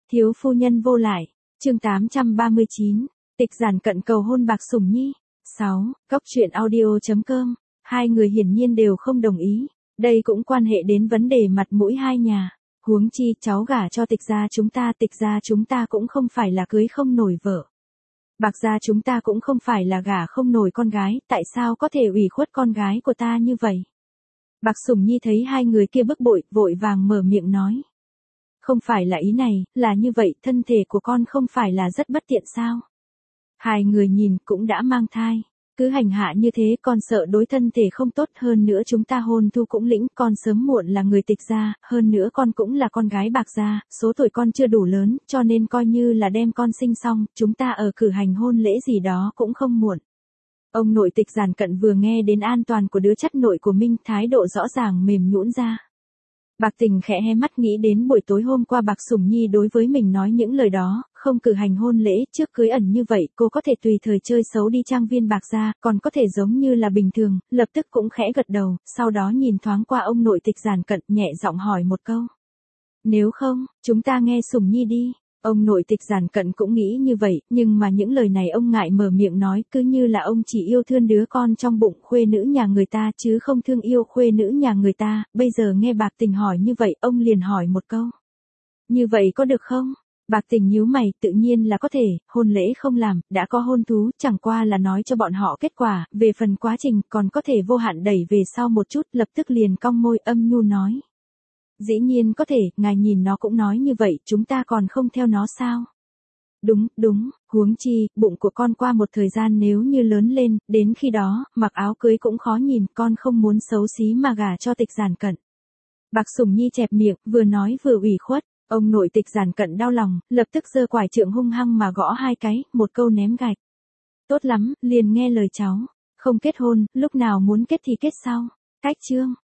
Thiếu phu nhân vô lại, chương 839, tịch giản cận cầu hôn Bạc Sủng Nhi. 6. Góc truyện audio.com. Hai người hiển nhiên đều không đồng ý, đây cũng quan hệ đến vấn đề mặt mũi hai nhà. Huống chi cháu gả cho tịch gia chúng ta cũng không phải là cưới không nổi vợ. Bạc gia chúng ta cũng không phải là gả không nổi con gái, tại sao có thể ủy khuất con gái của ta như vậy? Bạc Sủng Nhi thấy hai người kia bức bội, vội vàng mở miệng nói. Không phải là ý này, là như vậy, thân thể của con không phải là rất bất tiện sao? Hai người nhìn cũng đã mang thai, cứ hành hạ như thế con sợ đối thân thể không tốt, hơn nữa chúng ta hôn thu cũng lĩnh, con sớm muộn là người tịch gia, hơn nữa con cũng là con gái Bạc gia, số tuổi con chưa đủ lớn, cho nên coi như là đem con sinh xong, chúng ta ở cử hành hôn lễ gì đó cũng không muộn. Ông nội tịch giản cận vừa nghe đến an toàn của đứa chắt nội của mình, thái độ rõ ràng mềm nhũn ra. Bạc Tình khẽ hé mắt nghĩ đến buổi tối hôm qua Bạc Sủng Nhi đối với mình nói những lời đó, không cử hành hôn lễ trước cưới ẩn như vậy, cô có thể tùy thời chơi xấu đi trang viên Bạc gia, còn có thể giống như là bình thường, lập tức cũng khẽ gật đầu, sau đó nhìn thoáng qua ông nội tịch giản cận, nhẹ giọng hỏi một câu. Nếu không, chúng ta nghe Sủng Nhi đi. Ông nội tịch giản cận cũng nghĩ như vậy, nhưng mà những lời này ông ngại mở miệng nói, cứ như là ông chỉ yêu thương đứa con trong bụng khuê nữ nhà người ta chứ không thương yêu khuê nữ nhà người ta, bây giờ nghe Bạc Tình hỏi như vậy, ông liền hỏi một câu. Như vậy có được không? Bạc Tình nhíu mày, tự nhiên là có thể, hôn lễ không làm, đã có hôn thú, chẳng qua là nói cho bọn họ kết quả, về phần quá trình còn có thể vô hạn đẩy về sau một chút, lập tức liền cong môi âm nhu nói. Dĩ nhiên có thể, ngài nhìn nó cũng nói như vậy, chúng ta còn không theo nó sao? Đúng, huống chi, bụng của con qua một thời gian nếu như lớn lên, đến khi đó, mặc áo cưới cũng khó nhìn, con không muốn xấu xí mà gả cho tịch giản cận. Bạc Sủng Nhi chẹp miệng, vừa nói vừa ủy khuất, ông nội tịch giản cận đau lòng, lập tức giơ quải trượng hung hăng mà gõ hai cái, một câu ném gạch. Tốt lắm, liền nghe lời cháu, không kết hôn, lúc nào muốn kết thì kết sau. Cách chương.